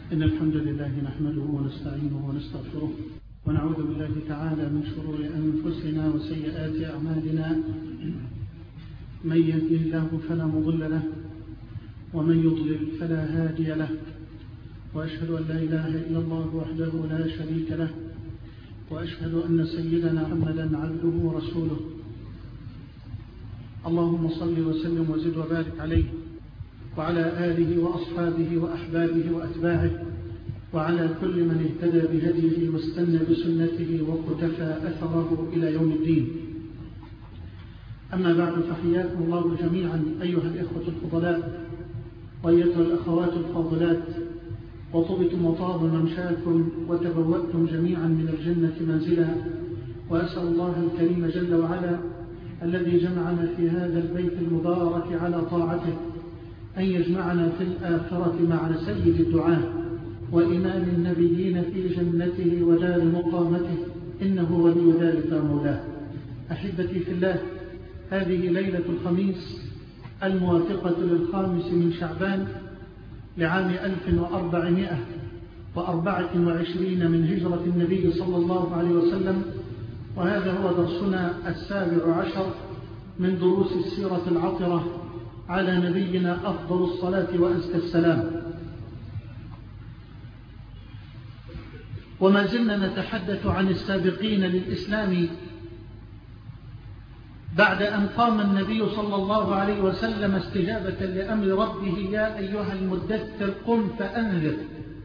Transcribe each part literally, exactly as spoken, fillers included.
إن الحمد لله نحمده ونستعينه ونستغفره ونعوذ بالله تعالى من شرور أنفسنا وسيئات أعمالنا. من يهده الله فلا مضل له ومن يضلل فلا هادي له، وأشهد أن لا إله إلا الله وحده لا شريك له، وأشهد أن سيدنا محمدا عبده ورسوله. اللهم صل وسلم وزد وبارك عليه وعلى آله وأصحابه وأحبابه وأتباعه وعلى كل من اهتدى بهديه واستنى بسنته وقتفى أثره إلى يوم الدين. أما بعد، فحياكم الله جميعا أيها الإخوة الفضلاء وأيتها الأخوات الفاضلات، وطبتم وطاب ممشاكم وتبوأتم جميعا من الجنة منزلا. وأسأل الله الكريم جل وعلا الذي جمعنا في هذا البيت المبارك على طاعته أن يجمعنا في الآخرة مع سيد الدعاء وإمام النبيين في جنته ودار مقامته، إنه ولي ذلك مولاه. أحبتي في الله، هذه ليلة الخميس الموافقة للخامس من شعبان لعام ألف وأربعمائة وأربعة وعشرين من هجرة النبي صلى الله عليه وسلم، وهذا هو درسنا السابع عشر من دروس السيرة العطرة على نبينا أفضل الصلاة وأزكى السلام. وما زلنا نتحدث عن السابقين للإسلام بعد أن قام النبي صلى الله عليه وسلم استجابة لأمر ربه: يا أيها المدثر قم فأنذر.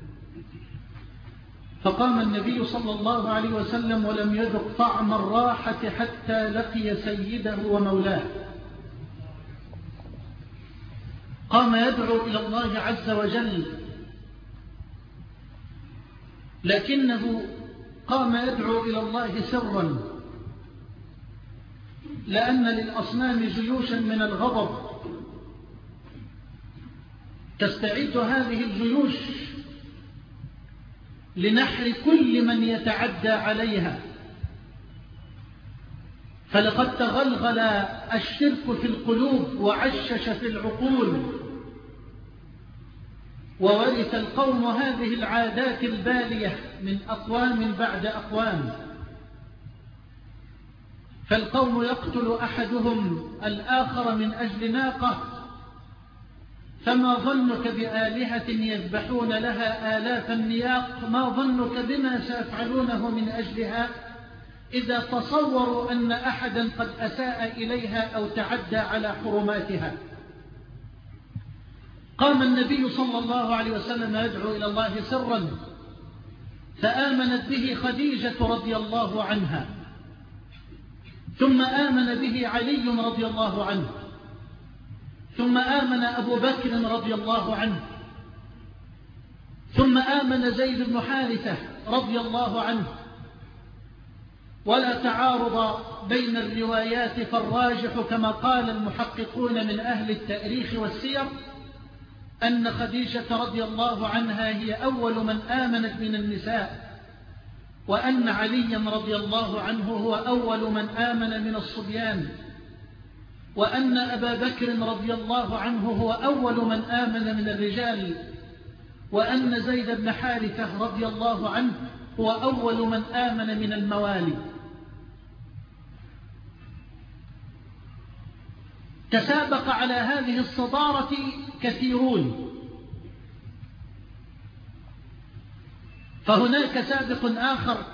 فقام النبي صلى الله عليه وسلم ولم يذق طعم الراحة حتى لقي سيده ومولاه. قام يدعو إلى الله عز وجل، لكنه قام يدعو إلى الله سرا، لأن للأصنام جيوشا من الغضب تستعد هذه الجيوش لنحر كل من يتعدى عليها. فلقد تغلغل الشرك في القلوب وعشش في العقول، وورث القوم هذه العادات البالية من أقوام بعد أقوام. فالقوم يقتل أحدهم الآخر من أجل ناقة، فما ظنك بآلهة يذبحون لها آلاف النياق؟ ما ظنك بما سيفعلونه من أجلها إذا تصوروا أن أحدا قد أساء إليها أو تعدى على حرماتها؟ قام النبي صلى الله عليه وسلم يدعو إلى الله سرا، فآمنت به خديجة رضي الله عنها، ثم آمن به علي رضي الله عنه، ثم آمن أبو بكر رضي الله عنه، ثم آمن زيد بن حارثة رضي الله عنه. ولا تعارض بين الروايات، فالراجح كما قال المحققون من أهل التاريخ والسير أن خديجة رضي الله عنها هي أول من آمنت من النساء، وأن عليا رضي الله عنه هو أول من آمن من الصبيان، وأن أبا بكر رضي الله عنه هو أول من آمن من الرجال، وأن زيد بن حارثة رضي الله عنه هو أول من آمن من الموالي. تسابق على هذه الصدارة كثيرون، فهناك سابق آخر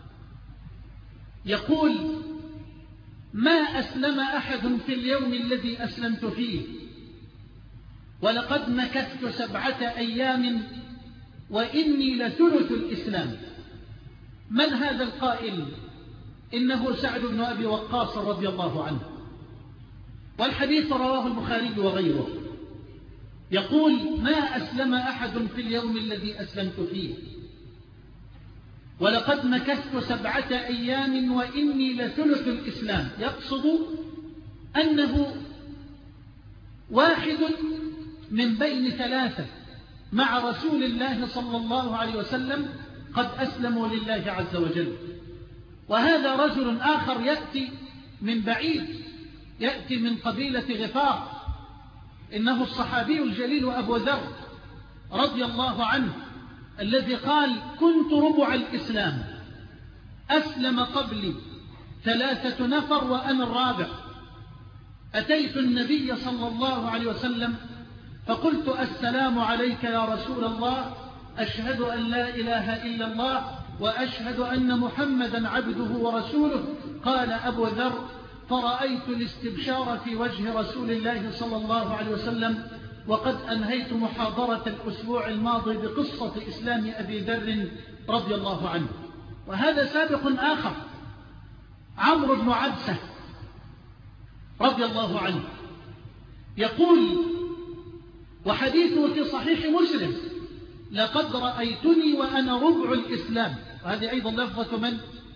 يقول: ما أسلم أحد في اليوم الذي أسلمت فيه، ولقد مكثت سبعة أيام وإني لثلث الإسلام. من هذا القائل؟ إنه سعد بن أبي وقاص رضي الله عنه، والحديث رواه البخاري وغيره. يقول: ما أسلم أحد في اليوم الذي أسلمت فيه، ولقد مكثت سبعة أيام وإني لثلث الإسلام. يقصد أنه واحد من بين ثلاثة مع رسول الله صلى الله عليه وسلم قد أسلموا لله عز وجل. وهذا رجل آخر يأتي من بعيد، يأتي من قبيلة غفار، إنه الصحابي الجليل أبو ذر رضي الله عنه، الذي قال كنت ربع الإسلام أسلم قبلي ثلاثة نفر وأنا الرابع، أتيت النبي صلى الله عليه وسلم فقلت السلام عليك يا رسول الله، أشهد أن لا إله إلا الله وأشهد أن محمدا عبده ورسوله. قال أبو ذر فرأيت الاستبشار في وجه رسول الله صلى الله عليه وسلم وقد أنهيت محاضرة الأسبوع الماضي بقصة إسلام أبي ذر رضي الله عنه. وهذا سابق آخر، عمرو بن عبسة رضي الله عنه يقول وحديثه في صحيح مسلم لقد رأيتني وأنا ربع الإسلام. وهذه أيضا لفظة من؟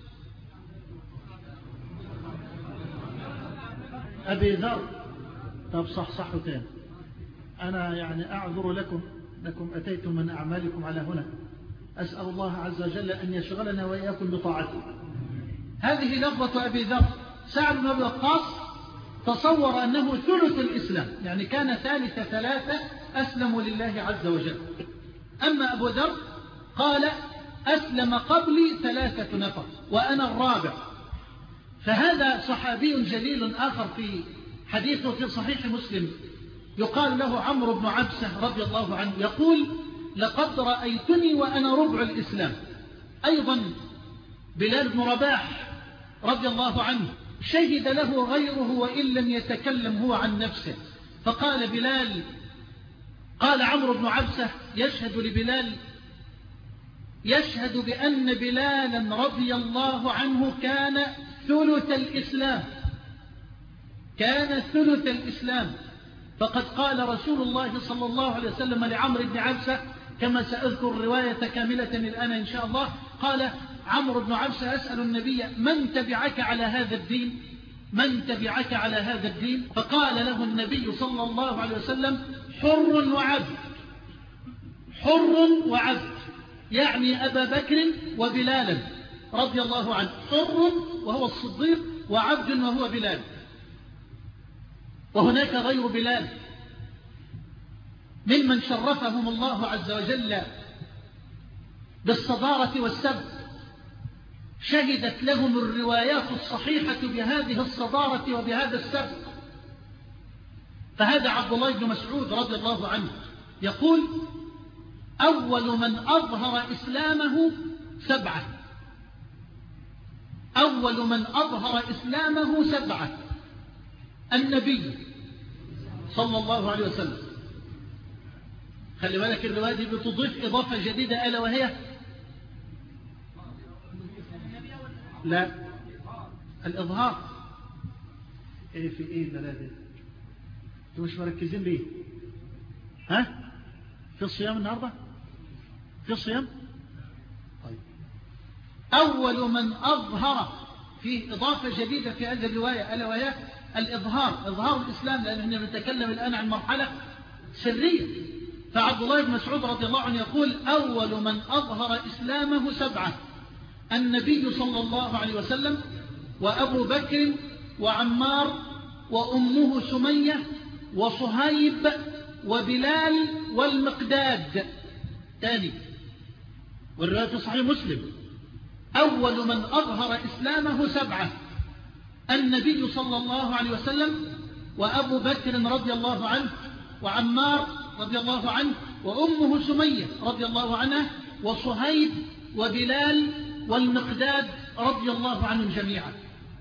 أبي ذر. طب صح صح تاني، أنا يعني أعذر لكم لكم أتيتم من أعمالكم على هنا، أسأل الله عز وجل أن يشغلنا وإياكم بطاعته. هذه لفظة أبي ذر. سعد بن أبي وقاص تصور أنه ثلث الإسلام، يعني كان ثالث ثلاثة أسلموا لله عز وجل. أما أبو ذر قال أسلم قبلي ثلاثة نفر وأنا الرابع. فهذا صحابي جليل آخر في حديثه في صحيح مسلم يقال له عمرو بن عبسة رضي الله عنه يقول لقد رأيتني وأنا ربع الإسلام. أيضا بلال بن رباح رضي الله عنه شهد له غيره وإن لم يتكلم هو عن نفسه، فقال بلال قال عمرو بن عبسة يشهد لبلال يشهد بأن بلالا رضي الله عنه كان ثلث الإسلام، كان ثلث الإسلام. فقد قال رسول الله صلى الله عليه وسلم لعمرو بن عبسة كما سأذكر الرواية كاملة الآن إن شاء الله، قال عمرو بن عبسة أسأل النبي من تبعك على هذا الدين، من تبعك على هذا الدين؟ فقال له النبي صلى الله عليه وسلم حر وعبد، حر وعبد، يعني أبا بكر وبلالا رضي الله عنه، حر وهو الصديق وعبد وهو بلال. وهناك غير بلال ممن شرفهم الله عز وجل بالصدارة والسبق، شهدت لهم الروايات الصحيحة بهذه الصدارة وبهذا السبق. فهذا عبد الله بن مسعود رضي الله عنه يقول أول من أظهر إسلامه سبعة، أول من أظهر إسلامه سبعة: النبي صلى الله عليه وسلم. خلي بالك الرواية دي بتضيف إضافة جديدة ألا وهي لا الإظهار. إيه في إيه البلاد؟ أنتوا مش مركزين ليه؟ ها؟ في الصيام النهاردة؟ في الصيام؟ طيب. أول من أظهر، في إضافة جديدة في هذه الرواية ألا وهي الإظهار، إظهار الإسلام، لأننا نتكلم الآن عن مرحلة سرية. فعبد الله بن مسعود رضي الله عنه يقول أول من أظهر إسلامه سبعة: النبي صلى الله عليه وسلم وأبو بكر وعمار وأمه سمية وصهيب وبلال والمقداد. تاني، والرواية في صحيح مسلم: أول من أظهر إسلامه سبعة: النبي صلى الله عليه وسلم وأبو بكر رضي الله عنه وعمار رضي الله عنه وأمه سمية رضي الله عنها وصهيب وبلال والمقداد رضي الله عنهم جميعا.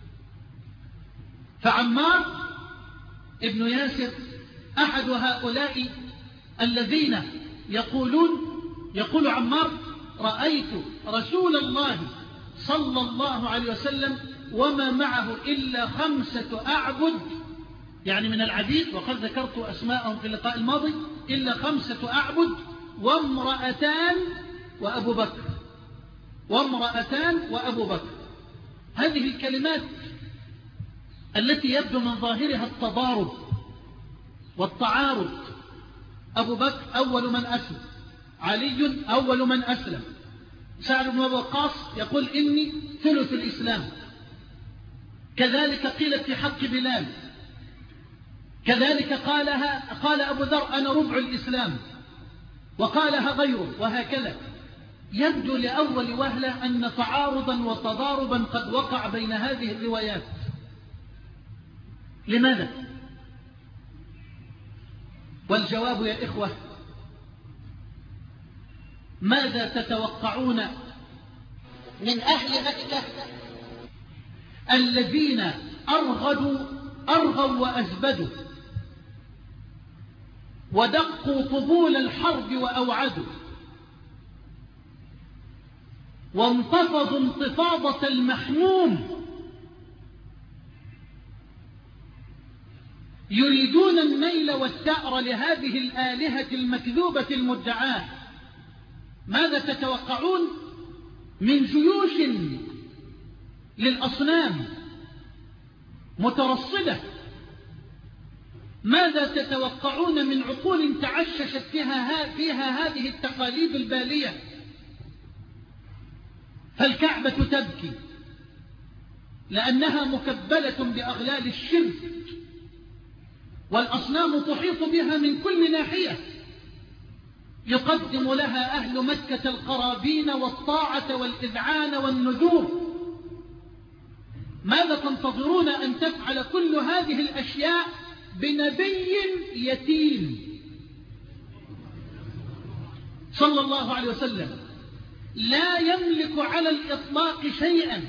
فعمار ابن ياسر أحد هؤلاء الذين يقولون يقول عمار: رأيت رسول الله صلى الله عليه وسلم وما معه إلا خمسة أعبد، يعني من العبيد، وقد ذكرت أسماءهم في اللقاء الماضي، إلا خمسة أعبد وامرأتان وأبو بكر، وامرأتان وأبو بكر. هذه الكلمات التي يبدو من ظاهرها التضارب والتعارض. أبو بكر أول من أسلم، علي أول من أسلم، سعد بن أبي وقاص يقول إني ثلث الإسلام، كذلك قيلت في حق بلال، كذلك قالها قال أبو ذر أنا ربع الإسلام، وقالها غيره، وهكذا. يبدو لأول وهلة أن تعارضا وتضاربا قد وقع بين هذه الروايات. لماذا؟ والجواب يا إخوة، ماذا تتوقعون من أهل مكة الذين أرغدوا أرغوا وأزبدوا ودقوا طبول الحرب وأوعدوا وانتفضوا انتفاضة المحموم، يريدون النيل والثأر لهذه الآلهة المكذوبة المدعاة. ماذا تتوقعون من جيوش للأصنام مترصدة؟ ماذا تتوقعون من عقول تعششت فيها, فيها هذه التقاليد البالية؟ فالكعبة تبكي لأنها مكبلة بأغلال الشرك، والأصنام تحيط بها من كل ناحية، يقدم لها أهل مكة القرابين والطاعة والإذعان والنذور. ماذا تنتظرون أن تفعل كل هذه الأشياء بنبي يتيم صلى الله عليه وسلم لا يملك على الإطلاق شيئا؟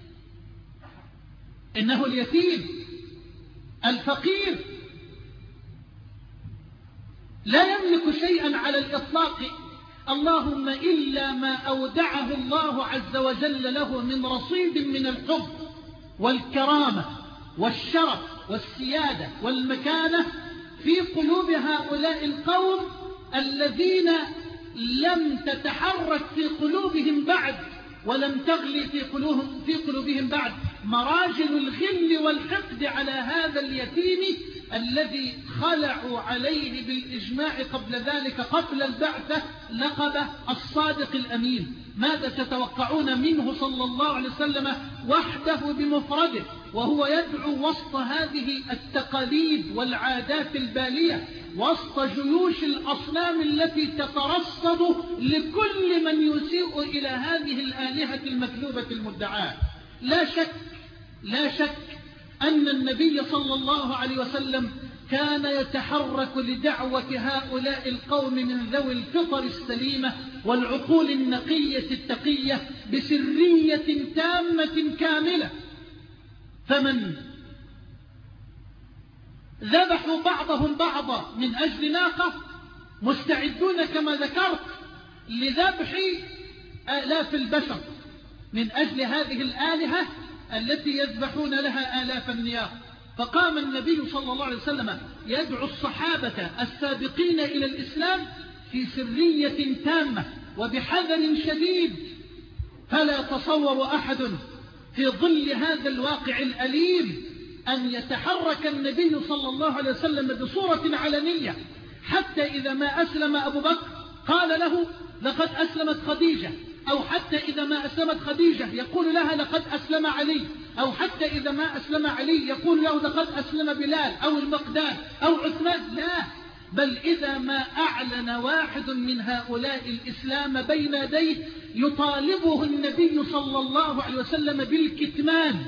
إنه اليتيم الفقير لا يملك شيئا على الإطلاق، اللهم إلا ما أودعه الله عز وجل له من رصيد من الحب والكرامة والشرف والسيادة والمكانة في قلوب هؤلاء القوم الذين لم تتحرك في قلوبهم بعد ولم تغلي في قلوبهم, في قلوبهم بعد مراجل الغل والحقد على هذا اليتيم الذي خلعوا عليه بالإجماع قبل ذلك قبل البعثة لقب الصادق الأمين. ماذا تتوقعون منه صلى الله عليه وسلم وحده بمفرده وهو يدعو وسط هذه التقاليد والعادات البالية، وسط جيوش الأصنام التي تترصد لكل من يسيء إلى هذه الآلهة المكذوبة المدعاة؟ لا شك لا شك أن النبي صلى الله عليه وسلم كان يتحرك لدعوة هؤلاء القوم من ذوي الفطر السليمة والعقول النقية التقية بسرية تامة كاملة. فمن ذبحوا بعضهم بعضا من أجل ناقة مستعدون كما ذكرت لذبح آلاف البشر من أجل هذه الآلهة التي يذبحون لها آلاف النياق. فقام النبي صلى الله عليه وسلم يدعو الصحابة السابقين إلى الإسلام في سرية تامة وبحذر شديد. فلا تصور أحد في ظل هذا الواقع الأليم أن يتحرك النبي صلى الله عليه وسلم بصورة علنية، حتى إذا ما أسلم أبو بكر قال له لقد أسلمت خديجة، أو حتى إذا ما أسلمت خديجة يقول لها لقد أسلم علي، أو حتى إذا ما أسلم علي يقول له لقد أسلم بلال أو المقداد أو عثمان. لا، بل إذا ما أعلن واحد من هؤلاء الإسلام بين يديه يطالبه النبي صلى الله عليه وسلم بالكتمان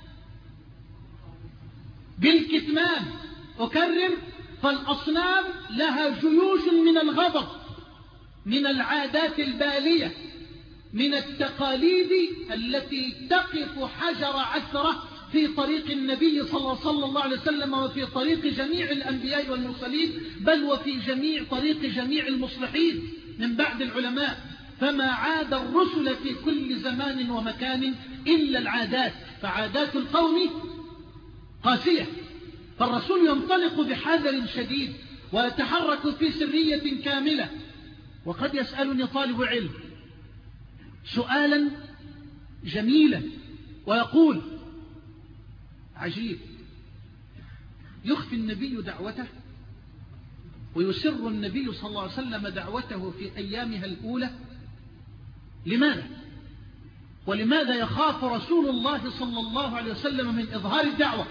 بالكتمان. أكرر، فالأصنام لها جيوش من الغضب، من العادات البالية، من التقاليد التي تقف حجر عثرة في طريق النبي صلى الله عليه وسلم وفي طريق جميع الأنبياء والمرسلين، بل وفي جميع طريق جميع المصلحين من بعد العلماء. فما عاد الرسل في كل زمان ومكان إلا العادات، فعادات القوم قاسية. فالرسول ينطلق بحذر شديد ويتحرك في سرية كاملة. وقد يسألني طالب علم سؤالا جميلا ويقول عجيب، يخفي النبي دعوته ويسر النبي صلى الله عليه وسلم دعوته في أيامها الأولى، لماذا؟ ولماذا يخاف رسول الله صلى الله عليه وسلم من إظهار الدعوة؟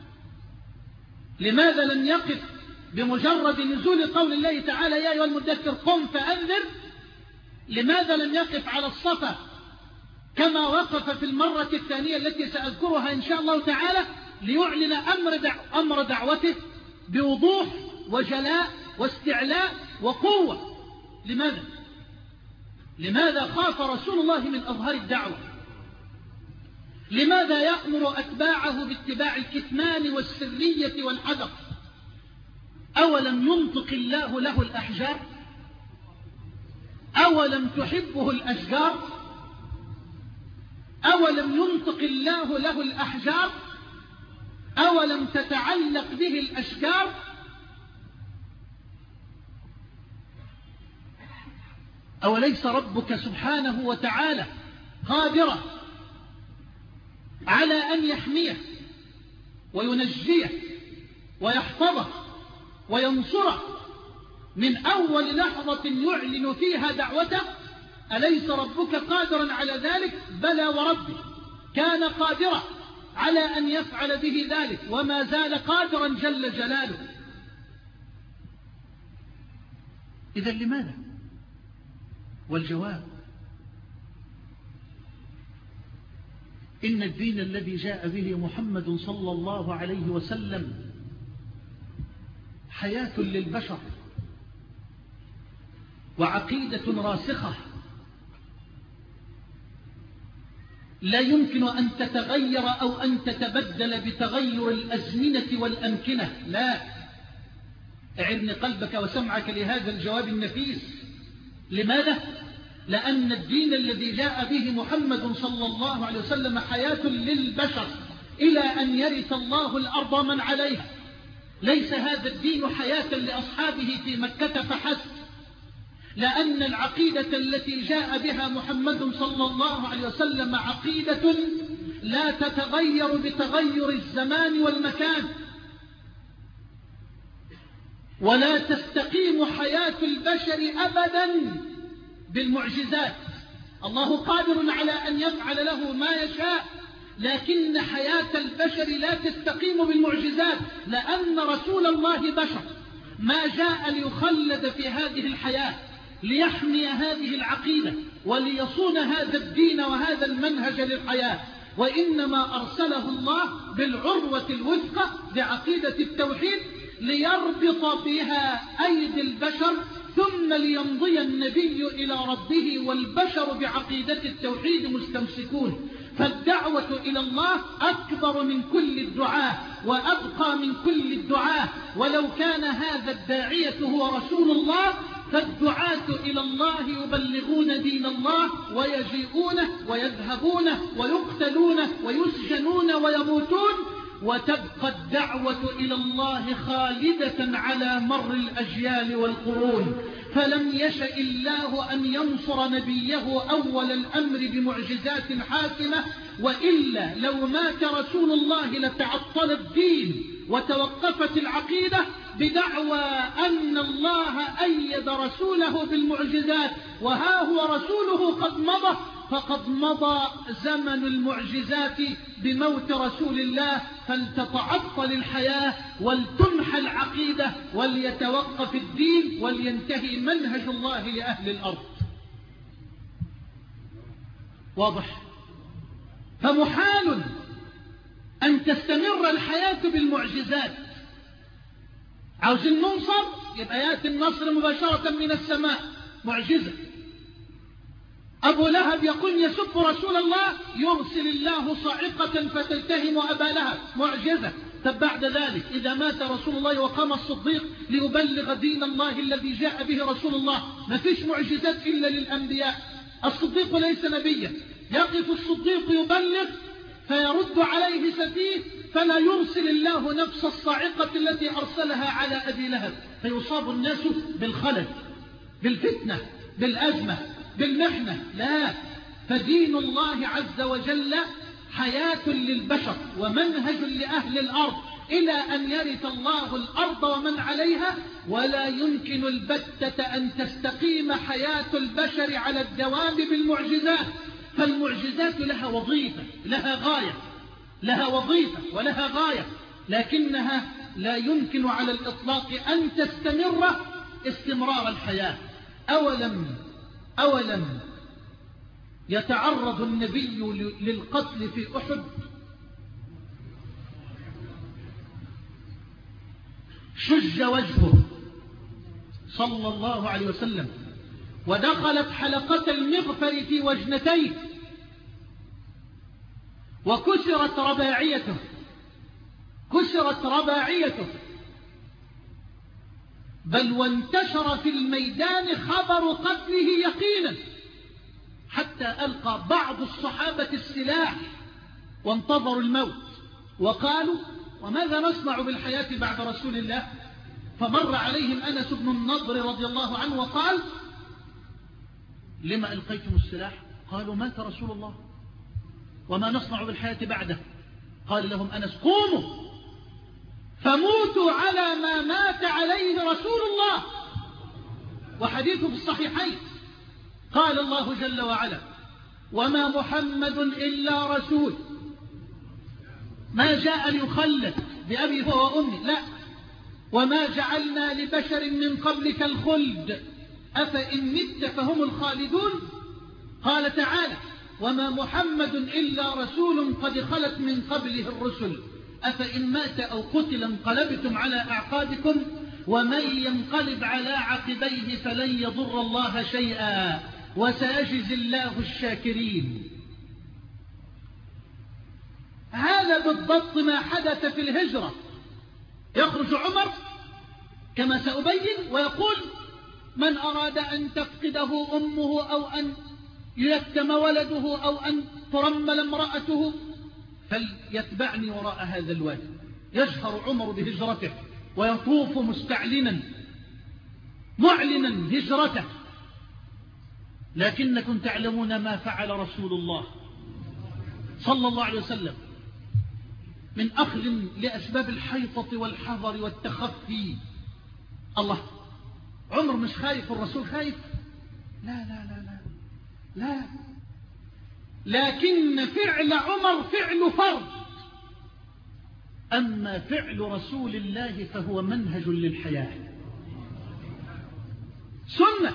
لماذا لم يقف بمجرد نزول قول الله تعالى يا أيها المدثر قم فأنذر لماذا لم يقف على الصفا كما وقف في المرة الثانية التي سأذكرها إن شاء الله تعالى، ليعلن أمر, دع... أمر دعوته بوضوح وجلاء واستعلاء وقوة؟ لماذا؟ لماذا خاف رسول الله من أظهار الدعوة؟ لماذا يأمر أتباعه باتباع الكتمان والسرية والحذر؟ أولم ينطق الله له الأحجار؟ أولم تحبه الأشجار؟ أولم ينطق الله له الأحجار؟ أولم تتعلق به الأشجار؟ أوليس ربك سبحانه وتعالى قادرا على أن يحميه وينجيه ويحفظه وينصره من أول لحظة يعلن فيها دعوته؟ أليس ربك قادرا على ذلك؟ بلى وربي، كان قادرا على أن يفعل به ذلك، وما زال قادرا جل جلاله. إذا لماذا؟ والجواب: إن الدين الذي جاء به محمد صلى الله عليه وسلم حياة للبشر وعقيدة راسخة لا يمكن أن تتغير أو أن تتبدل بتغير الأزمنة والأمكنة. لا، اعرني قلبك وسمعك لهذا الجواب النفيس. لماذا؟ لأن الدين الذي جاء به محمد صلى الله عليه وسلم حياة للبشر إلى أن يرث الله الأرض من عليها. ليس هذا الدين حياة لأصحابه في مكة فحسب، لأن العقيدة التي جاء بها محمد صلى الله عليه وسلم عقيدة لا تتغير بتغير الزمان والمكان، ولا تستقيم حياة البشر أبدا بالمعجزات. الله قادر على أن يفعل له ما يشاء، لكن حياة البشر لا تستقيم بالمعجزات، لأن رسول الله بشر ما جاء ليخلد في هذه الحياة ليحمي هذه العقيدة وليصون هذا الدين وهذا المنهج للحياة، وإنما أرسله الله بالعروة الوثقى بعقيدة التوحيد ليربط بها أيدي البشر، ثم ليمضي النبي إلى ربه والبشر بعقيدة التوحيد مستمسكون. فالدعوة إلى الله أكبر من كل الدعاة وأبقى من كل الدعاة، ولو كان هذا الداعية هو رسول الله فالدعاة إلى الله يبلغون دين الله ويجيئونه ويذهبونه ويقتلونه ويسجنون ويموتون، وتبقى الدعوة إلى الله خالدة على مر الأجيال والقرون. فلم يشأ الله أن ينصر نبيه أول الأمر بمعجزات حاسمة، وإلا لو مات رسول الله لتعطل الدين وتوقفت العقيدة بدعوى أن الله أيد رسوله بالمعجزات، وها هو رسوله قد مضى، فقد مضى زمن المعجزات بموت رسول الله، فلتتعطل الحياة ولتمحى العقيدة وليتوقف الدين ولينتهي منهج الله لأهل الأرض. واضح؟ فمحال أن تستمر الحياة بالمعجزات. عاوزين ننصر يبقى يأتي النصر مباشرة من السماء، معجزة. أبو لهب يقول يسب رسول الله، يرسل الله صاعقة فتلتهم أبا لهب، معجزة. طب بعد ذلك إذا مات رسول الله وقام الصديق ليبلغ دين الله الذي جاء به رسول الله، ما فيش معجزات إلا للأنبياء. الصديق ليس نبيا، يقف الصديق يبلغ فيرد عليه سفيه، فلا يرسل الله نفس الصاعقة التي أرسلها على أبي لهب، فيصاب الناس بالخلل، بالفتنة، بالأزمة، بالمحنة. لا، فدين الله عز وجل حياة للبشر ومنهج لأهل الأرض إلى أن يرث الله الأرض ومن عليها، ولا يمكن البتة أن تستقيم حياة البشر على الدوام بالمعجزات. فالمعجزات لها وظيفة، لها غاية، لها وظيفة ولها غاية، لكنها لا يمكن على الإطلاق أن تستمر استمرار الحياة. أولم أولم يتعرض النبي للقتل في أحد؟ شج وجهه صلى الله عليه وسلم، ودخلت حلقة المغفر في وجنتيه، وكسرت رباعيته كسرت رباعيته بل وانتشر في الميدان خبر قتله يقينا، حتى ألقى بعض الصحابة السلاح وانتظروا الموت، وقالوا وماذا نصنع بالحياة بعد رسول الله؟ فمر عليهم أنس بن النضر رضي الله عنه وقال لما ألقيتم السلاح؟ قالوا مات رسول الله وما نصنع بالحياة بعده. قال لهم أنس قوموا فموتوا على ما مات عليه رسول الله، وحديثه في الصحيحين. قال الله جل وعلا وما محمد إلا رسول، ما جاء ليخلد بأبي هو وأمي، لا، وما جعلنا لبشر من قبلك الخلد أفإن مت فهم الخالدون. قال تعالى وما محمد إلا رسول قد خلت من قبله الرسل أفإن مات أو قتل انقلبتم على أعقابكم ومن ينقلب على عقبيه فلن يضر الله شيئا وسيجزي الله الشاكرين. هذا بالضبط ما حدث في الهجرة. يخرج عمر كما سأبين ويقول من أراد أن تفقده أمه أو أن ييتم ولده أو أن ترمل امرأته فليتبعني وراء هذا الوادي. يجهر عمر بهجرته ويطوف مستعلنا معلنا هجرته، لكنكم تعلمون ما فعل رسول الله صلى الله عليه وسلم من أخذ لأسباب الحيطة والحذر والتخفي. الله، عمر مش خايف والرسول خايف؟ لا لا لا لا لا، لكن فعل عمر فعل فرض، أما فعل رسول الله فهو منهج للحياة، سنة.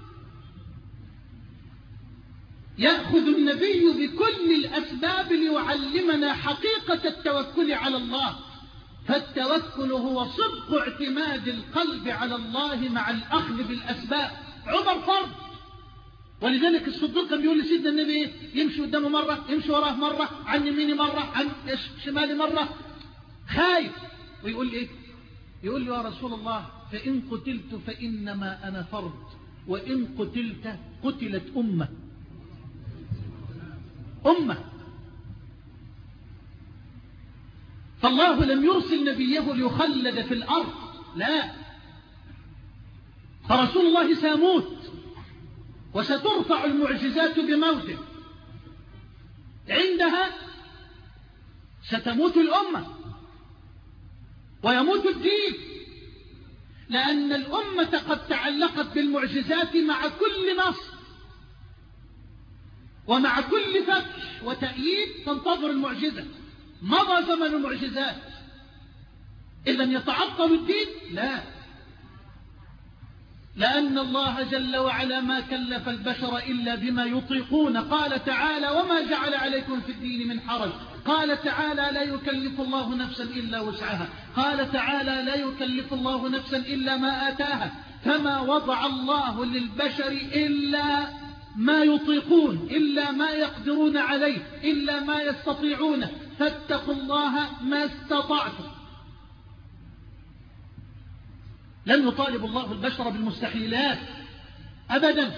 يأخذ النبي بكل الأسباب ليعلمنا حقيقة التوكل على الله، فالتوكل هو صدق اعتماد القلب على الله مع الأخذ بالأسباب. عمر فرض، ولذلك الصديق كان بيقول لسيدنا النبي يمشي قدامه مرة، يمشي وراه مرة، عن يميني مرة، عن شمالي مرة، خايف، ويقول ايه؟ يقول له يا رسول الله فإن قتلت فإنما أنا فرد، وإن قتلت قتلت أمة أمة. فالله لم يرسل نبيه ليخلد في الأرض، لا، فرسول الله سيموت وسترفع المعجزات بموته، عندها ستموت الأمة ويموت الدين، لأن الأمة قد تعلقت بالمعجزات مع كل نصر ومع كل فتح وتأييد تنتظر المعجزة. مضى زمن المعجزات، إذن يتعطل الدين؟ لا، لأن الله جل وعلا ما كلف البشر إلا بما يطيقون. قال تعالى وما جعل عليكم في الدين من حرج. قال تعالى لا يكلف الله نفسا إلا وسعها. قال تعالى لا يكلف الله نفسا إلا ما آتاها. فما وضع الله للبشر إلا ما يطيقون، إلا ما يقدرون عليه، إلا ما يستطيعون، فاتقوا الله ما استطعتم. لم يطالب الله البشر بالمستحيلات أبدا،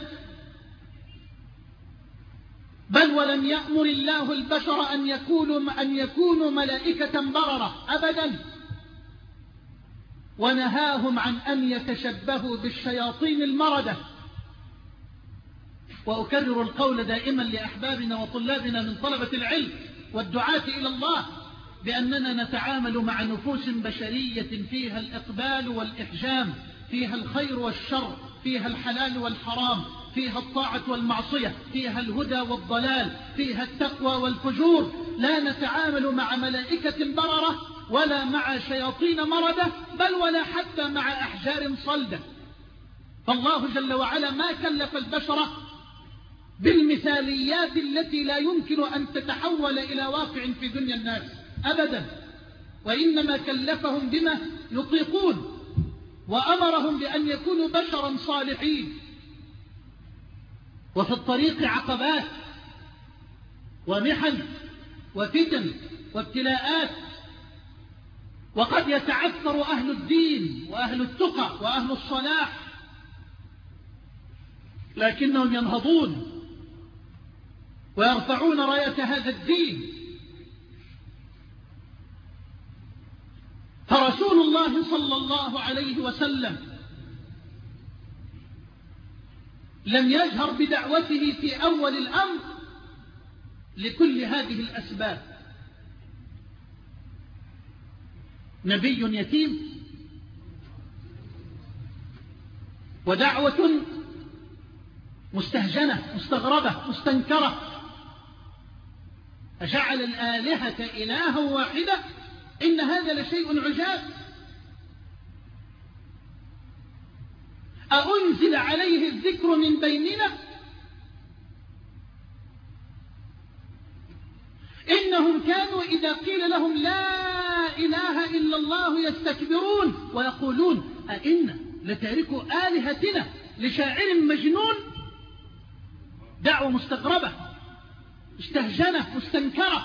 بل ولم يأمر الله البشر أن يكونوا, أن يكونوا ملائكة بررة أبدا، ونهاهم عن أن يتشبهوا بالشياطين المردة. وأكرر القول دائما لأحبابنا وطلابنا من طلبة العلم والدعاة إلى الله بأننا نتعامل مع نفوس بشرية فيها الإقبال والإحجام، فيها الخير والشر، فيها الحلال والحرام، فيها الطاعة والمعصية، فيها الهدى والضلال، فيها التقوى والفجور. لا نتعامل مع ملائكة بررة ولا مع شياطين مردة، بل ولا حتى مع أحجار صلدة. فالله جل وعلا ما كلف البشر بالمثاليات التي لا يمكن أن تتحول إلى واقع في دنيا الناس أبدا، وإنما كلفهم بما يطيقون وأمرهم بأن يكونوا بشرا صالحين. وفي الطريق عقبات ومحن وفتن وابتلاءات، وقد يتعثر أهل الدين وأهل التقى وأهل الصلاح، لكنهم ينهضون ويرفعون راية هذا الدين. فرسول الله صلى الله عليه وسلم لم يجهر بدعوته في أول الأمر لكل هذه الأسباب. نبي يتيم ودعوة مستهجنة مستغربة مستنكرة، أجعل الآلهة إلها واحدة إن هذا لشيء عجاب. أأنزل عليه الذكر من بيننا؟ إنهم كانوا إذا قيل لهم لا إله إلا الله يستكبرون ويقولون أئنا لتاركوا آلهتنا لشاعر مجنون. دعوة مستغربة مستهجنة مستنكرة.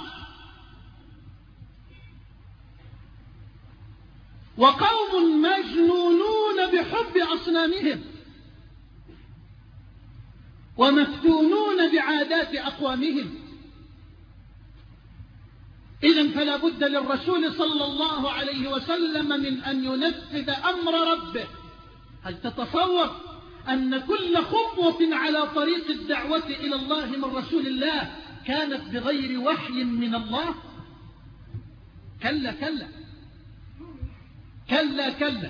وقوم مجنونون بحب أصنامهم ومفتونون بعادات أقوامهم. إذن فلا بد للرسول صلى الله عليه وسلم من أن ينفذ أمر ربه. هل تتصور أن كل خطوة على طريق الدعوة إلى الله من رسول الله كانت بغير وحي من الله؟ كلا كلا كلا كلا.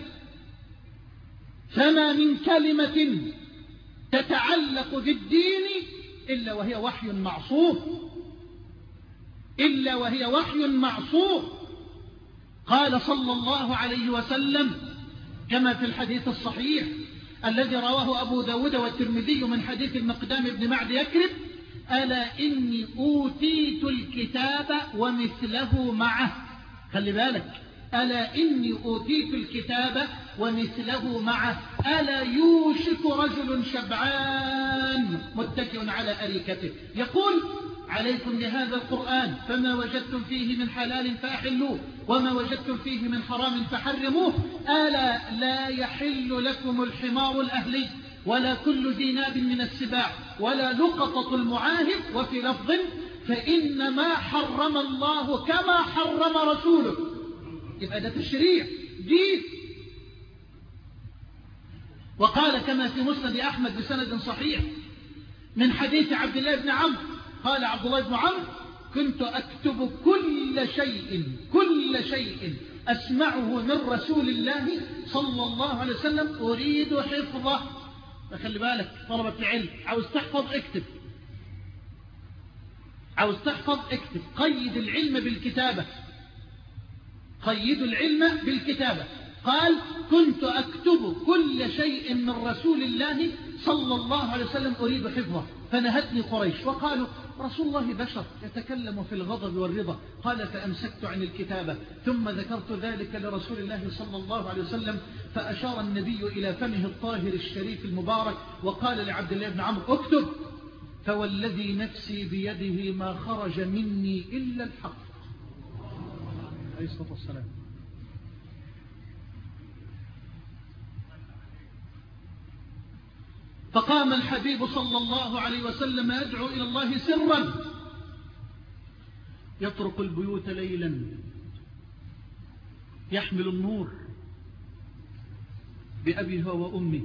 فما من كلمة تتعلق بالدين إلا وهي وحي معصوم، إلا وهي وحي معصوم. قال صلى الله عليه وسلم كما في الحديث الصحيح الذي رواه أبو داود والترمذي من حديث المقدام بن معد يكرب: ألا إني أوتيت الكتاب ومثله معه. خلي بالك، ألا إني أوتيت الكتاب ومثله معه. ألا يوشك رجل شبعان متكئ على أريكته يقول: عليكم بهذا القرآن فما وجدتم فيه من حلال فأحلوه وما وجدتم فيه من حرام فحرموه. ألا لا يحل لكم الحمار الأهلي ولا كل ذي ناب من السباع ولا لقطة المعاهب. وفي لفظ: فإنما حرم الله كما حرم رسوله. يبقى ده تشريع دين. وقال كما في مسند أحمد بسند صحيح من حديث عبد الله بن عمرو قال عبد الله بن عمرو: كنت أكتب كل شيء كل شيء أسمعه من رسول الله صلى الله عليه وسلم أريد حفظه. فخلي بالك طلبة العلم، عاوز تحفظ اكتب، عاوز تحفظ اكتب. قيد العلم بالكتابة، قيد العلم بالكتابة. قال: كنت أكتب كل شيء من رسول الله صلى الله عليه وسلم أريد حفظه. فنهتني قريش وقالوا: رسول الله بشر يتكلم في الغضب والرضا. قال: فأمسكت عن الكتابة ثم ذكرت ذلك لرسول الله صلى الله عليه وسلم، فأشار النبي إلى فمه الطاهر الشريف المبارك وقال لعبد الله بن عمرو: اكتب. فوالذي نفسي بيده ما خرج مني إلا الحق عليه الصلاة والسلام. فقام الحبيب صلى الله عليه وسلم يدعو إلى الله سرا، يطرق البيوت ليلا، يحمل النور بأبيها وأمه،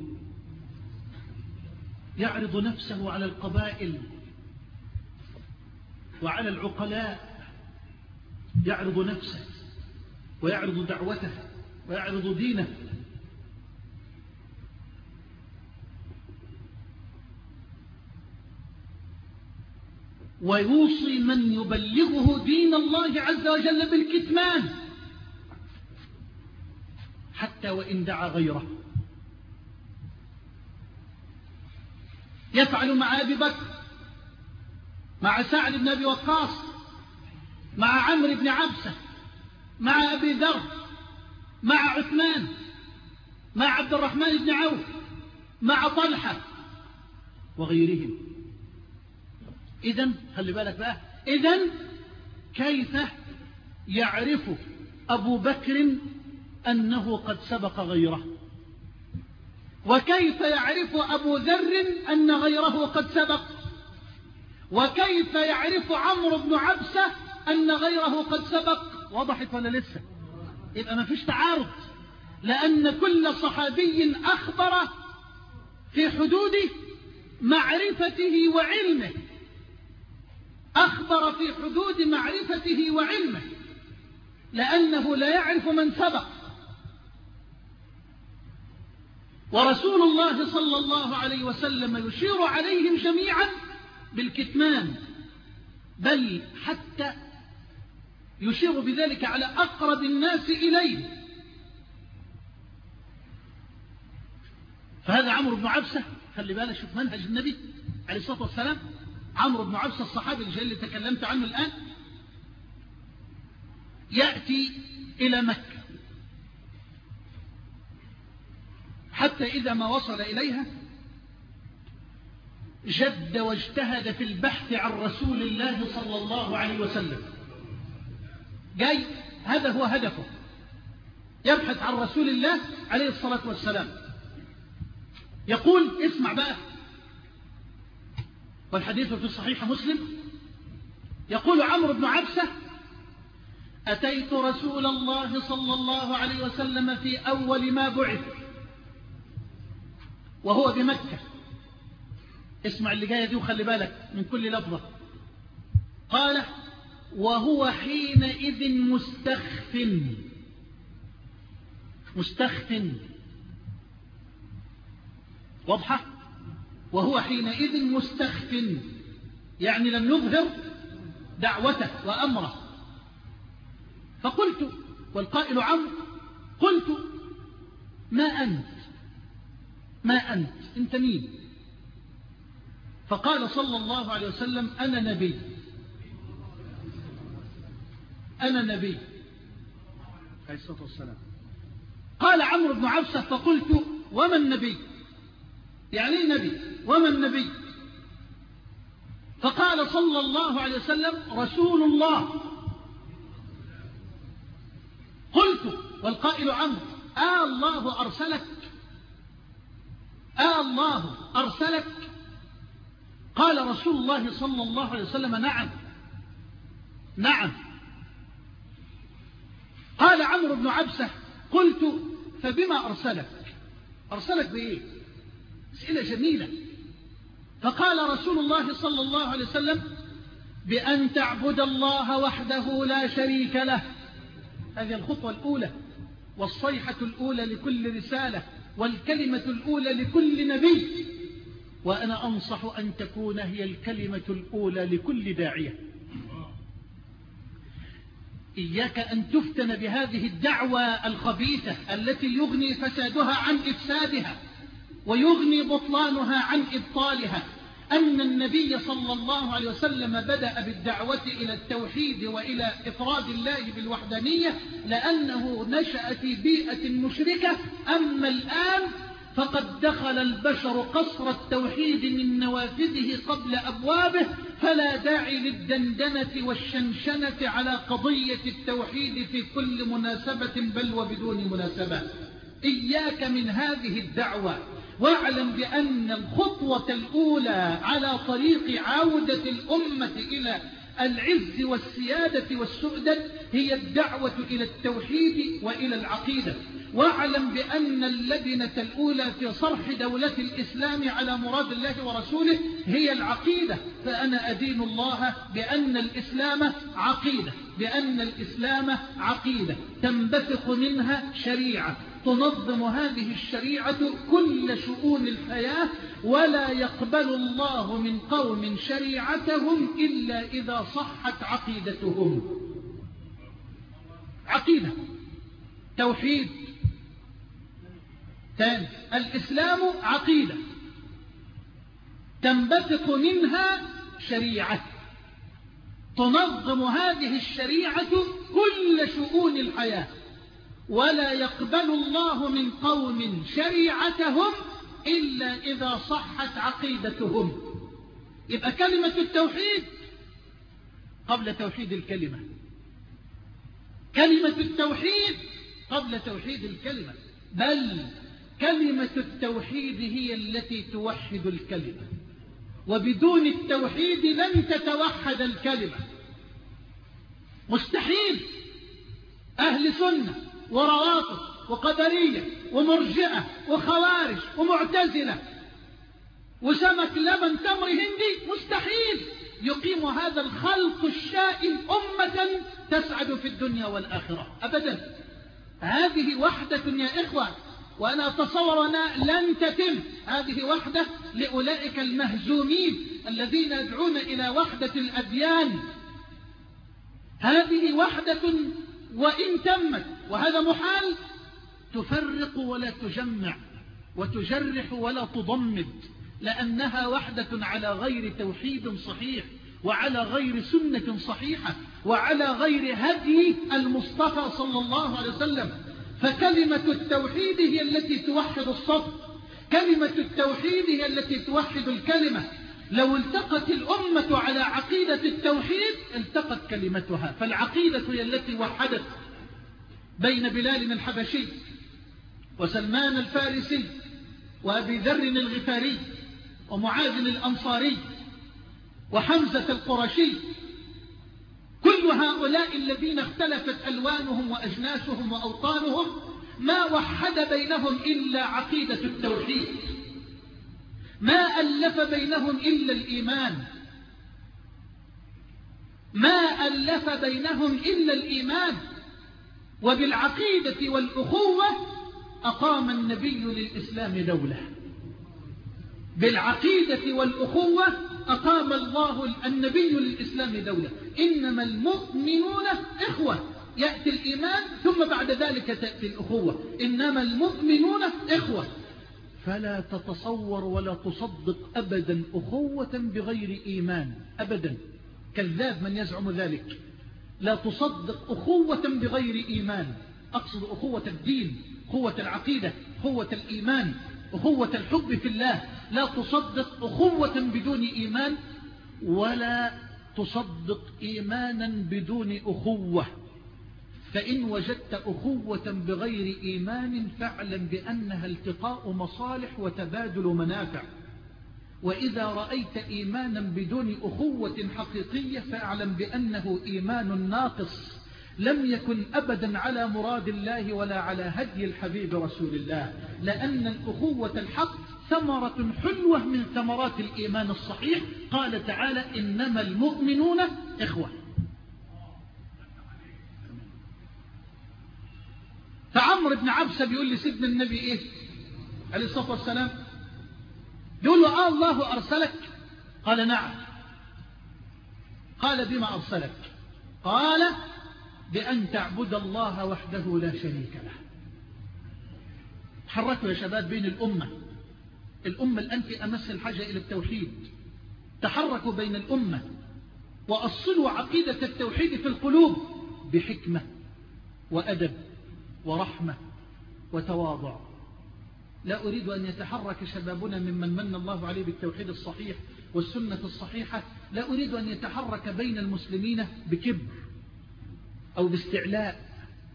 يعرض نفسه على القبائل وعلى العقلاء، يعرض نفسه ويعرض دعوته ويعرض دينه. ويوصي من يبلغه دين الله عز وجل بالكتمان حتى وإن دعا غيره. يفعل مع أبي بكر مع سعد بن أبي وقاص، مع عمرو بن عبسة، مع أبي ذر، مع عثمان، مع عبد الرحمن بن عوف، مع طلحة وغيرهم. إذن خلي بالك بقى، إذن كيف يعرف أبو بكر أنه قد سبق غيره؟ وكيف يعرف أبو ذر أن غيره قد سبق؟ وكيف يعرف عمرو بن عبسة أن غيره قد سبق؟ وضحت ولا لسه؟ يبقى ما فيش تعارض، لأن كل صحابي أخبر في حدود معرفته وعلمه، أخبر في حدود معرفته وعلمه، لأنه لا يعرف من سبق. ورسول الله صلى الله عليه وسلم يشير عليهم جميعا بالكتمان، بل حتى يشير بذلك على أقرب الناس إليه. فهذا عمرو بن عبسة، خلي بالك شوف منهج النبي عليه الصلاة والسلام. عمرو بن عبسة الصحابي الجليل اللي تكلمت عنه الآن، يأتي إلى مكة، حتى إذا ما وصل إليها جد واجتهد في البحث عن رسول الله صلى الله عليه وسلم. جاي هذا هو هدفه، يبحث عن رسول الله عليه الصلاة والسلام. يقول اسمع بقى، والحديث في صحيح مسلم، يقول عمرو بن عبسة: أتيت رسول الله صلى الله عليه وسلم في أول ما بعث وهو بمكة. اسمع اللي جاية دي وخلي بالك من كل لفظة. قال: وهو حينئذ مستخف. مستخف واضحة؟ وهو حينئذ مستخف، يعني لم يظهر دعوته وأمره. فقلت، والقائل عمرو، قلت: ما أنت ما أنت أنت مين؟ فقال صلى الله عليه وسلم: أنا نبي أنا نبي عليه الصلاة والسلام. قال عمرو بن عبسة: فقلت: وما النبي؟ يعني نبي، وما النبي؟ فقال صلى الله عليه وسلم: رسول الله. قلت، والقائل عمرو: آه الله أرسلك آه الله أرسلك قال رسول الله صلى الله عليه وسلم: نعم نعم. قال عمرو بن عبسة: قلت: فبما أرسلك؟ أرسلك بإيه؟ أسئلة جميلة. فقال رسول الله صلى الله عليه وسلم: بأن تعبد الله وحده لا شريك له. هذه الخطوة الأولى، والصيحة الأولى لكل رسالة، والكلمة الأولى لكل نبي. وأنا أنصح أن تكون هي الكلمة الأولى لكل داعية. إياك أن تفتن بهذه الدعوة الخبيثة التي يغني فسادها عن إفسادها ويغني بطلانها عن إبطالها. أن النبي صلى الله عليه وسلم بدأ بالدعوة إلى التوحيد وإلى إفراد الله بالوحدانية لأنه نشأ في بيئة مشركة. أما الآن فقد دخل البشر قصر التوحيد من نوافذه قبل أبوابه، فلا داعي للدندنة والشنشنة على قضية التوحيد في كل مناسبة، بل وبدون مناسبة. إياك من هذه الدعوة، واعلم بأن الخطوة الأولى على طريق عودة الأمة إلى العز والسيادة والسؤدد هي الدعوة إلى التوحيد وإلى العقيدة. واعلم بأن اللبنة الأولى في صرح دولة الإسلام على مراد الله ورسوله هي العقيدة. فأنا أدين الله بأن الإسلام عقيدة، بأن الإسلام عقيدة تنبثق منها شريعة تنظم هذه الشريعة كل شؤون الحياة، ولا يقبل الله من قوم شريعتهم إلا إذا صحت عقيدتهم. عقيدة، توحيد. ثاني، الإسلام عقيدة تنبثق منها شريعة. تنظم هذه الشريعة كل شؤون الحياة، ولا يقبل الله من قوم شريعتهم إلا إذا صحت عقيدتهم. يبقى كلمة التوحيد قبل توحيد الكلمة، كلمة التوحيد قبل توحيد الكلمة، بل كلمة التوحيد هي التي توحد الكلمة، وبدون التوحيد لن تتوحد الكلمة. مستحيل أهل سنة وروافض وقدرية ومرجئة وخوارج ومعتزلة وسمك لبن تمر هندي مستحيل يقيم هذا الخلق الشائن أمة تسعد في الدنيا والآخرة أبدا. هذه وحدة يا إخوة، وأنا أتصور أنها لن تتم هذه وحدة لأولئك المهزومين الذين يدعون إلى وحدة الأديان. هذه وحدة وإن تمت، وهذا محال، تفرق ولا تجمع وتجرح ولا تضمد، لأنها وحدة على غير توحيد صحيح، وعلى غير سنة صحيحة، وعلى غير هدي المصطفى صلى الله عليه وسلم. فكلمة التوحيد هي التي توحد الصف، كلمة التوحيد هي التي توحد الكلمة. لو التقت الأمة على عقيدة التوحيد التقت كلمتها. فالعقيدة هي التي وحدت بين بلال الحبشي وسلمان الفارسي وأبي ذر الغفاري ومعاذ الأنصاري وحمزة القرشي. كل هؤلاء الذين اختلفت ألوانهم وأجناسهم وأوطانهم ما وحد بينهم إلا عقيدة التوحيد، ما ألف بينهم إلا الإيمان، ما ألف بينهم إلا الإيمان. وبالعقيدة والأخوة أقام النبي للإسلام دولة، بالعقيدة والأخوة أقام الله النبي للإسلام دولة. إنما المؤمنون إخوة، يأتي الإيمان ثم بعد ذلك تأتي الأخوة. إنما المؤمنون إخوة. فلا تتصور ولا تصدق أبدا أخوة بغير إيمان أبدا، كذاب من يزعم ذلك. لا تصدق أخوة بغير إيمان، أقصد أخوة الدين، أخوة العقيدة، أخوة الإيمان، أخوة الحب في الله. لا تصدق أخوة بدون إيمان، ولا تصدق إيمانا بدون أخوة. فإن وجدت أخوة بغير إيمان فاعلم بأنها التقاء مصالح وتبادل منافع. وإذا رأيت إيمانا بدون أخوة حقيقية فاعلم بأنه إيمان ناقص، لم يكن أبدا على مراد الله ولا على هدي الحبيب رسول الله. لأن الأخوة الحق ثمرة حلوة من ثمرات الإيمان الصحيح. قال تعالى إنما المؤمنون إخوة. فعمر بن عبسة بيقول لسيدنا النبي إيه عليه الصلاة والسلام، يقول له آه الله أرسلك؟ قال نعم. قال بما أرسلك؟ قال بأن تعبد الله وحده لا شريك له. تحركوا يا شباب بين الأمة، الأمة الآن في أمس الحاجة إلى التوحيد. تحركوا بين الأمة وأصلوا عقيدة التوحيد في القلوب بحكمة وأدب ورحمة وتواضع. لا أريد أن يتحرك شبابنا ممن من الله عليه بالتوحيد الصحيح والسنة الصحيحة، لا أريد أن يتحرك بين المسلمين بكبر أو باستعلاء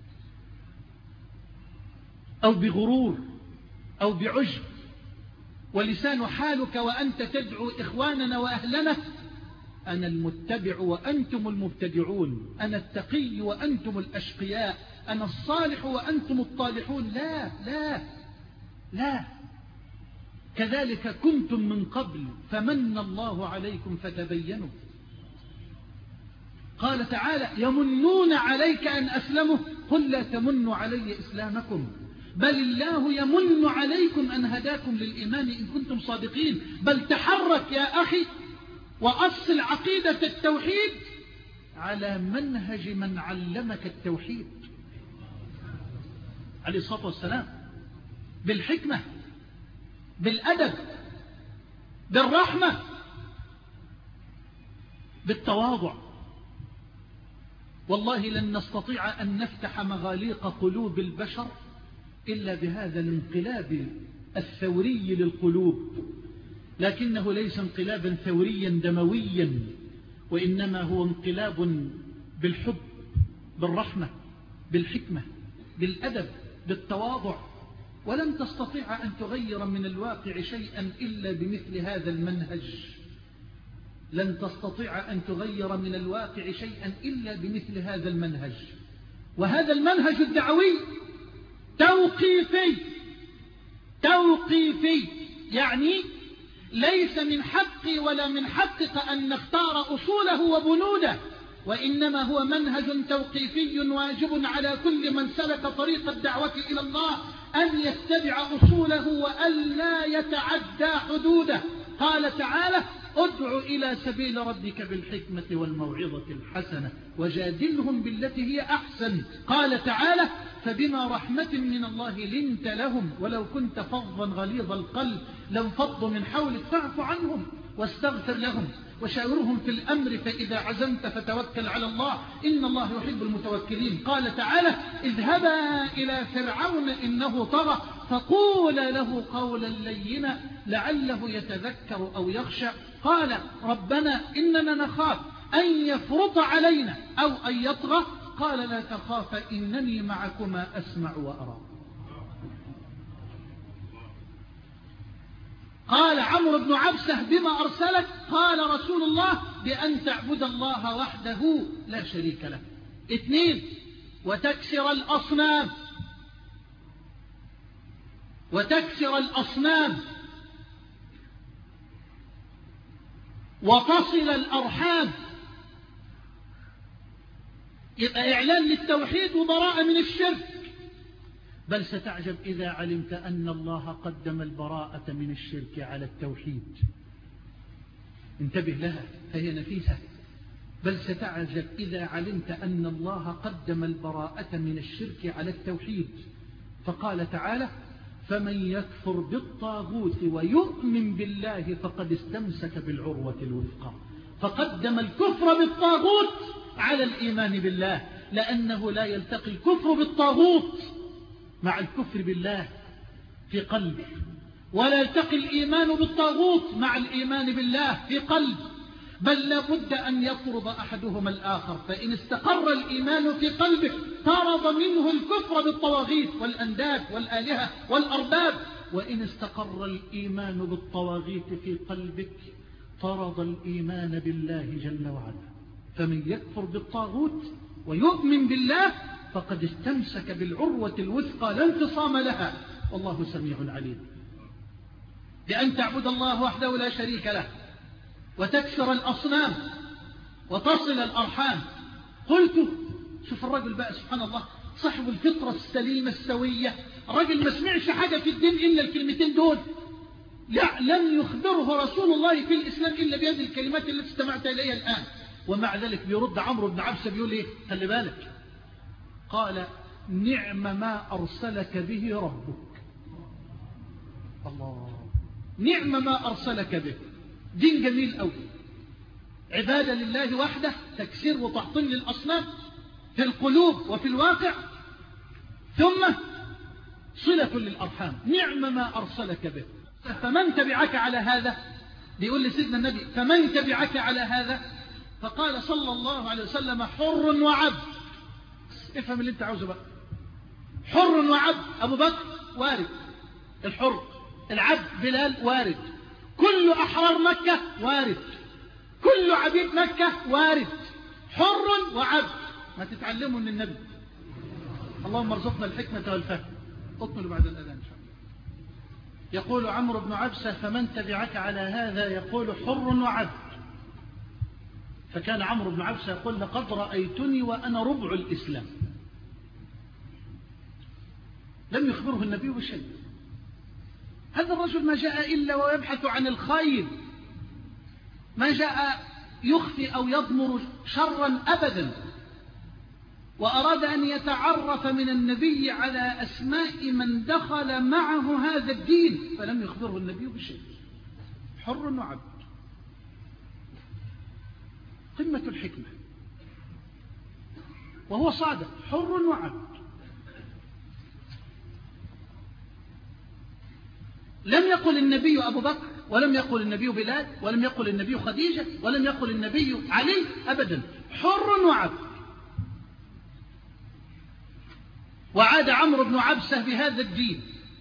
أو بغرور أو بعجب. ولسان حالك وأنت تدعو إخواننا وأهلنا أنا المتبع وأنتم المبتدعون، أنا التقي وأنتم الأشقياء، أنا الصالح وأنتم الطالحون. لا لا لا، كذلك كنتم من قبل فمن الله عليكم فتبينوا. قال تعالى يمنون عليك أن أسلموا قل لا تمنوا علي إسلامكم بل الله يمن عليكم أن هداكم للإيمان إن كنتم صادقين. بل تحرك يا أخي وأصل عقيدة التوحيد على منهج من علمك التوحيد عليه الصلاة والسلام، بالحكمة بالأدب بالرحمة بالتواضع والله لن نستطيع أن نفتح مغاليق قلوب البشر إلا بهذا الانقلاب الثوري للقلوب، لكنه ليس انقلابا ثوريا دمويا، وإنما هو انقلاب بالحب، بالرحمة، بالحكمة، بالأدب، بالتواضع. ولن تستطيع أن تغير من الواقع شيئا إلا بمثل هذا المنهج. لن تستطيع أن تغير من الواقع شيئا إلا بمثل هذا المنهج. وهذا المنهج الدعوي توقيفي توقيفي يعني ليس من حقي ولا من حقك أن نختار أصوله وبنوده، وإنما هو منهج توقيفي واجب على كل من سلك طريق الدعوة إلى الله أن يتبع أصوله وأن لا يتعدى حدوده. قال تعالى: ادع إلى سبيل ربك بالحكمة والموعظة الحسنة وجادلهم بالتي هي أحسن. قال تعالى: فبما رحمة من الله لنت لهم ولو كنت فظا غليظ القلب لانفضوا من حولك فاعف عنهم واستغفر لهم وشاورهم في الأمر فإذا عزمت فتوكل على الله إن الله يحب المتوكلين. قال تعالى: اذهبا إلى فرعون إنه طغى فقولا له قولا لينا لعله يتذكر أو يخشى. قال: ربنا إننا نخاف أن يفرط علينا أو أن يطغى. قال: لا تخافا إنني معكما أسمع وأرى. قال عمرو بن عبسة: بما أرسلك؟ قال رسول الله: بأن تعبد الله وحده لا شريك له. اثنين: وتكسر الأصنام وتكسر الأصنام وتصل الأرحام. يبقى إعلان للتوحيد وبراءة من الشرك. بل ستعجب إذا علمت أن الله قدم البراءة من الشرك على التوحيد. انتبه لها فهي نفيسة. بل ستعجب إذا علمت أن الله قدم البراءة من الشرك على التوحيد. فقال تعالى: فمن يكفر بالطاغوت ويؤمن بالله فقد استمسك بالعروة الوثقى. فقدم الكفر بالطاغوت على الإيمان بالله، لأنه لا يلتقي الكفر بالطاغوت مع الكفر بالله في قلبه، ولا يلتقي الإيمان بالطاغوت مع الإيمان بالله في قلب، بل لابد أن يطرد أحدهما الآخر. فإن استقر الإيمان في قلبك طرد منه الكفر بالطواغيت والأنداد والآلهة والأرباب، وإن استقر الإيمان بالطواغيت في قلبك طرد الإيمان بالله جل وعلا. فمن يكفر بالطاغوت ويؤمن بالله فقد استمسك بالعروة الوثقى لا انفصام لها، والله سميع عليم. بأن تعبد الله وحده لا شريك له وتكسر الأصنام وتصل الأرحام. قلت شوف الرجل بقى سبحان الله صاحب الفطرة السليمة السوية، الرجل ما سمعش حاجة في الدين إلا الكلمتين دول. لا، لم يخبره رسول الله في الإسلام إلا بهذه الكلمات التي استمعت إليها الآن. ومع ذلك بيرد عمرو بن عبسة بيقول إيه؟ خلي بالك، قال: نعم ما أرسلك به ربك. الله، نعم ما أرسلك به. دين جميل أوي، عبادة لله وحده، تكسير وتحطيم للأصنام في القلوب وفي الواقع، ثم صلة للأرحام. نعم ما أرسلك به. فمن تبعك على هذا؟ بيقول لسيدنا النبي: فمن تبعك على هذا؟ فقال صلى الله عليه وسلم: حر وعبد. افهم اللي انت عاوزه بقى. حر وعبد، أبو بكر وارد، الحر. العبد بلال وارد. كل أحرار مكة وارد. كل عبيد مكة وارد. حر وعبد. ما تتعلموا من النبي. اللهم ارزقنا الحكمة والفهم. اكملوا بعد الأذان إن شاء الله. يقول عمرو بن عبسة: فمن تبعك على هذا؟ يقول: حر وعبد. فكان عمرو بن عبسة يقول: لقد رأيتني وأنا ربع الإسلام. لم يخبره النبي بشيء. هذا الرجل ما جاء إلا ويبحث عن الخير، ما جاء يخفي أو يضمر شرا أبدا، وأراد أن يتعرف من النبي على أسماء من دخل معه هذا الدين، فلم يخبره النبي بشيء. حر وعبد، قمة الحكمة. وهو صادق حر وعبد. لم يقل النبي أبو بكر، ولم يقل النبي بلال، ولم يقل النبي خديجة، ولم يقل النبي علي أبدا، حر وعبد. وعاد عمرو بن عبسة بهذا الدين.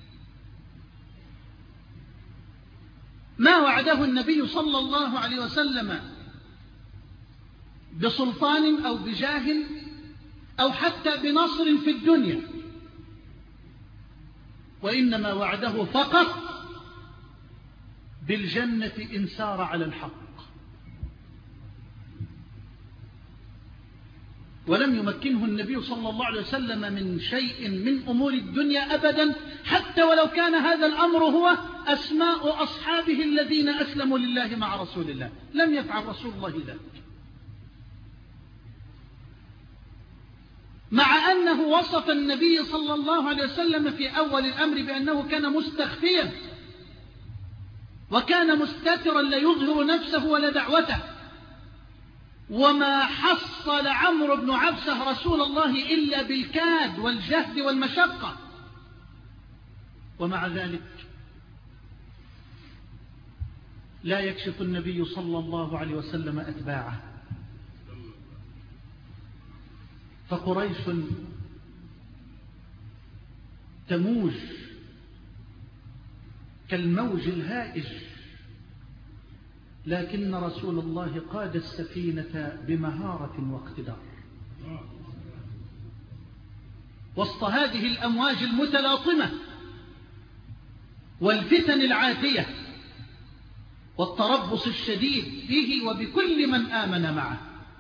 ما وعده النبي صلى الله عليه وسلم بسلطان أو بجاه أو حتى بنصر في الدنيا، وإنما وعده فقط بالجنة إن سار على الحق. ولم يمكنه النبي صلى الله عليه وسلم من شيء من أمور الدنيا أبدا، حتى ولو كان هذا الأمر هو أسماء أصحابه الذين أسلموا لله مع رسول الله، لم يفعل رسول الله ذلك، مع أنه وصف النبي صلى الله عليه وسلم في أول الأمر بأنه كان مستخفيا وكان مستترا لا يظهر نفسه ولا دعوته. وما حصل عمرو بن عبسة رسول الله إلا بالكاد والجهد والمشقة، ومع ذلك لا يكشف النبي صلى الله عليه وسلم أتباعه. فقريش تموج كالموج الهائج، لكن رسول الله قاد السفينة بمهارة واقتدار وسط هذه الأمواج المتلاطمة والفتن العاتية والتربص الشديد به وبكل من آمن معه،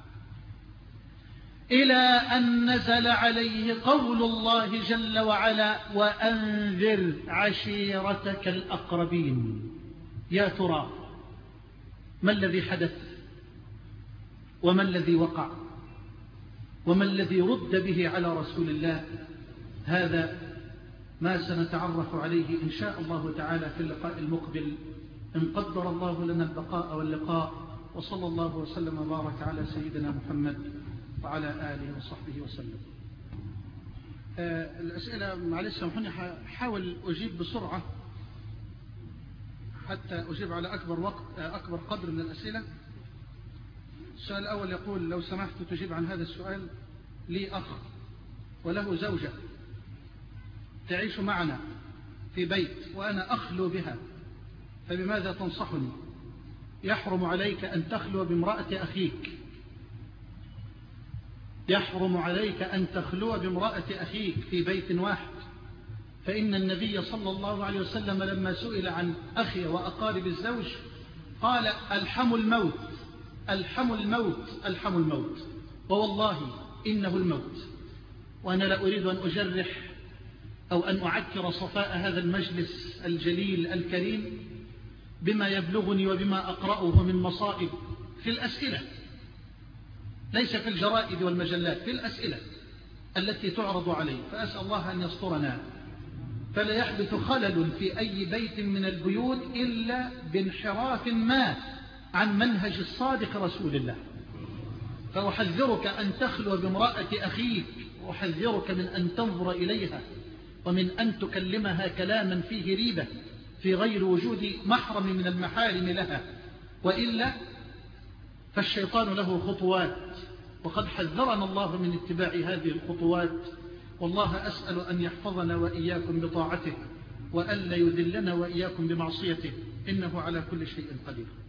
إلى أن نزل عليه قول الله جل وعلا: وأنذر عشيرتك الأقربين. يا ترى ما الذي حدث وما الذي وقع وما الذي رد به على رسول الله؟ هذا ما سنتعرف عليه إن شاء الله تعالى في اللقاء المقبل، إن قدر الله لنا البقاء واللقاء. وصلى الله وسلم وبارك على سيدنا محمد وعلى آله وصحبه وسلم. آه الأسئلة معلش سامحوني، حاول أجيب بسرعة حتى أجيب على أكبر وقت آه أكبر قدر من الأسئلة. السؤال الأول يقول: لو سمحت تجيب عن هذا السؤال. لي أخ وله زوجة تعيش معنا في بيت وأنا أخلو بها، فبماذا تنصحني؟ يحرم عليك أن تخلو بامرأة أخيك، يحرم عليك أن تخلو بامرأة أخيك في بيت واحد، فإن النبي صلى الله عليه وسلم لما سئل عن أخي وأقارب الزوج قال: ألحم الموت ألحم الموت ألحم الموت، ووالله إنه الموت. وأنا لا أريد أن أجرح أو أن أعكر صفاء هذا المجلس الجليل الكريم بما يبلغني وبما أقرأه من مصائب في الأسئلة، ليس في الجرائد والمجلات، في الأسئلة التي تعرض علي، فأسأل الله أن يسترنا، فلا يحدث خلل في أي بيت من البيوت إلا بانحراف ما عن منهج الصادق رسول الله. فأحذرك أن تخلو بامرأة أخيك، وأحذرك من أن تنظر إليها ومن أن تكلمها كلاما فيه ريبة في غير وجود محرم من المحارم لها، وإلا فالشيطان له خطوات، وقد حذرنا الله من اتباع هذه الخطوات. والله أسأل أن يحفظنا وإياكم بطاعته، وألا يذلنا وإياكم بمعصيته، إنه على كل شيء قدير.